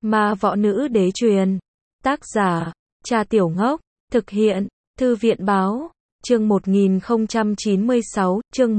Ma Võ Nữ Đế truyền. Tác giả, Cha Tiểu Ngốc. Thực hiện, Thư viện Báo. Chương 1096, chương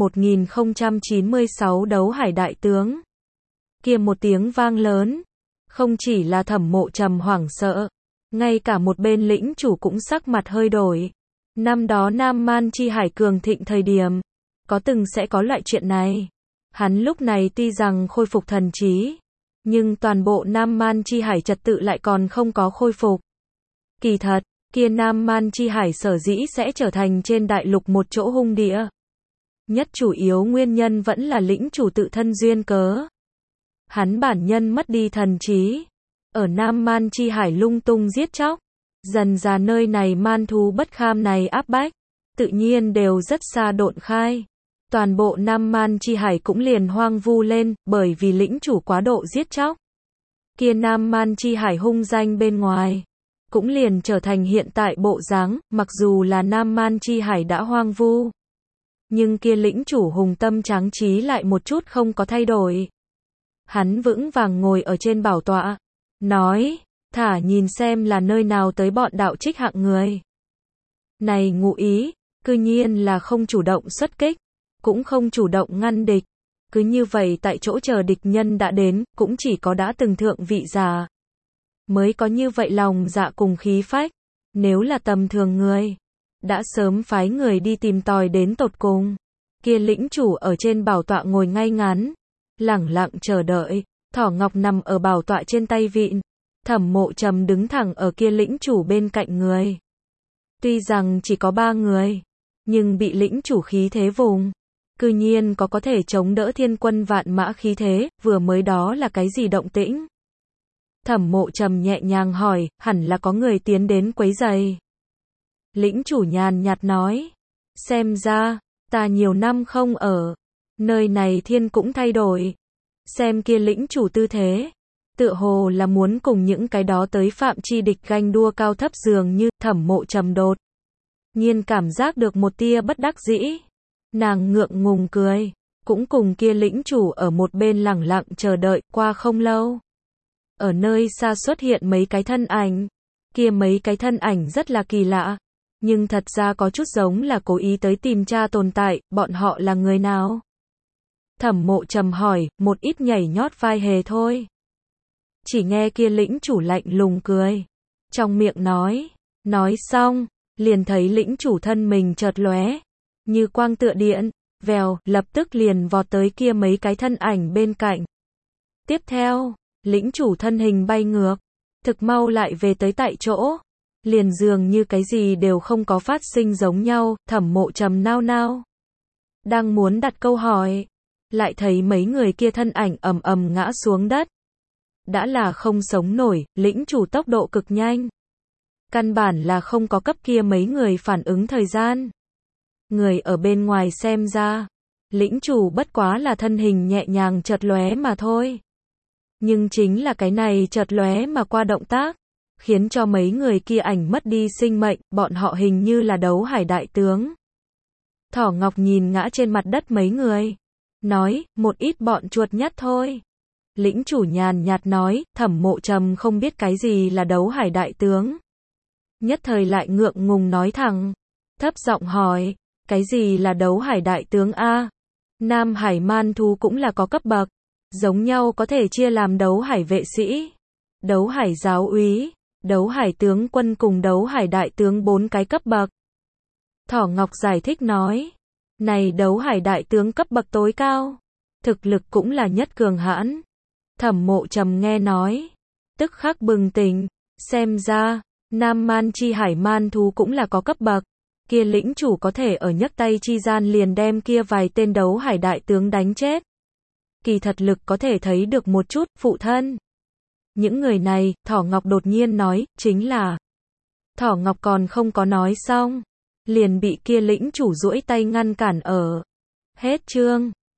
1096 Đấu Hải Đại Tướng. Kia một tiếng vang lớn. Không chỉ là Thẩm Mộ Trầm hoảng sợ, ngay cả một bên lĩnh chủ cũng sắc mặt hơi đổi. Năm đó Nam Man Chi Hải cường thịnh thời điểm, có từng sẽ có loại chuyện này. Hắn lúc này tuy rằng khôi phục thần trí, nhưng toàn bộ Nam Man Chi Hải trật tự lại còn không có khôi phục. Kỳ thật, kia Nam Man Chi Hải sở dĩ sẽ trở thành trên đại lục một chỗ hung địa. Nhất chủ yếu nguyên nhân vẫn là lĩnh chủ tự thân duyên cớ. Hắn bản nhân mất đi thần trí, ở Nam Man Chi Hải lung tung giết chóc, dần ra nơi này man thú bất kham này áp bách, tự nhiên đều rất xa độn khai. Toàn bộ Nam Man Chi Hải cũng liền hoang vu lên, bởi vì lĩnh chủ quá độ giết chóc. Kia Nam Man Chi Hải hung danh bên ngoài, cũng liền trở thành hiện tại bộ dáng, mặc dù là Nam Man Chi Hải đã hoang vu. Nhưng kia lĩnh chủ hùng tâm tráng trí lại một chút không có thay đổi. Hắn vững vàng ngồi ở trên bảo tọa, nói, thả nhìn xem là nơi nào tới bọn đạo trích hạng người. Này ngụ ý, cư nhiên là không chủ động xuất kích, cũng không chủ động ngăn địch. Cứ như vậy tại chỗ chờ địch nhân đã đến, cũng chỉ có đã từng thượng vị giả mới có như vậy lòng dạ cùng khí phách. Nếu là tầm thường người, đã sớm phái người đi tìm tòi đến tột cùng. Kia lĩnh chủ ở trên bảo tọa ngồi ngay ngắn, lẳng lặng chờ đợi. Thỏ Ngọc nằm ở bảo tọa trên tay vịn, Thẩm Mộ Trầm đứng thẳng ở kia lĩnh chủ bên cạnh người. Tuy rằng chỉ có 3 người, nhưng bị lĩnh chủ khí thế vùng, cư nhiên có thể chống đỡ thiên quân vạn mã khí thế, vừa mới đó là cái gì động tĩnh? Thẩm Mộ Trầm nhẹ nhàng hỏi, hẳn là có người tiến đến quấy rầy. Lĩnh chủ nhàn nhạt nói, xem ra, ta nhiều năm không ở, nơi này thiên cũng thay đổi. Xem kia lĩnh chủ tư thế, tựa hồ là muốn cùng những cái đó tới phạm chi địch ganh đua cao thấp dường như. Thẩm Mộ Trầm đột nhiên cảm giác được một tia bất đắc dĩ. Nàng ngượng ngùng cười, cũng cùng kia lĩnh chủ ở một bên lẳng lặng chờ đợi. Qua không lâu, ở nơi xa xuất hiện mấy cái thân ảnh. Kia mấy cái thân ảnh rất là kỳ lạ, nhưng thật ra có chút giống là cố ý tới tìm tra tồn tại. Bọn họ là người nào? Thẩm Mộ Trầm hỏi, một ít nhảy nhót vai hề thôi. Chỉ nghe kia lĩnh chủ lạnh lùng cười, trong miệng nói xong, liền thấy lĩnh chủ thân mình chợt lóe, như quang tựa điện, vèo, lập tức liền vọt tới kia mấy cái thân ảnh bên cạnh. Tiếp theo, lĩnh chủ thân hình bay ngược, thực mau lại về tới tại chỗ, liền dường như cái gì đều không có phát sinh giống nhau. Thẩm Mộ Trầm nao nao, đang muốn đặt câu hỏi, lại thấy mấy người kia thân ảnh ầm ầm ngã xuống đất. Đã là không sống nổi, lĩnh chủ tốc độ cực nhanh, căn bản là không có cấp kia mấy người phản ứng thời gian. Người ở bên ngoài xem ra, lĩnh chủ bất quá là thân hình nhẹ nhàng chợt lóe mà thôi. Nhưng chính là cái này chợt lóe mà qua động tác, khiến cho mấy người kia ảnh mất đi sinh mệnh. Bọn họ hình như là Đấu Hải đại tướng. Thỏ Ngọc nhìn ngã trên mặt đất mấy người, nói, một ít bọn chuột nhắt thôi. Lĩnh chủ nhàn nhạt nói, Thẩm Mộ Trầm không biết cái gì là Đấu Hải đại tướng. Nhất thời lại ngượng ngùng nói thẳng, thấp giọng hỏi, cái gì là Đấu Hải đại tướng a? Nam Hải man thú cũng là có cấp bậc, giống nhau có thể chia làm Đấu Hải vệ sĩ, Đấu Hải giáo úy, Đấu Hải tướng quân cùng Đấu Hải đại tướng 4 cái cấp bậc. Thỏ Ngọc giải thích nói, này Đấu Hải đại tướng cấp bậc tối cao, thực lực cũng là nhất cường hãn. Thẩm Mộ Trầm nghe nói, tức khắc bừng tỉnh, xem ra, Nam Man Chi Hải man thú cũng là có cấp bậc. Kia lĩnh chủ có thể ở nhấc tay chi gian liền đem kia vài tên Đấu Hải đại tướng đánh chết. Kỳ thật lực có thể thấy được một chút. Phụ thân, những người này, Thỏ Ngọc đột nhiên nói, chính là. Thỏ Ngọc còn không có nói xong, liền bị kia lĩnh chủ duỗi tay ngăn cản ở. Hết chương.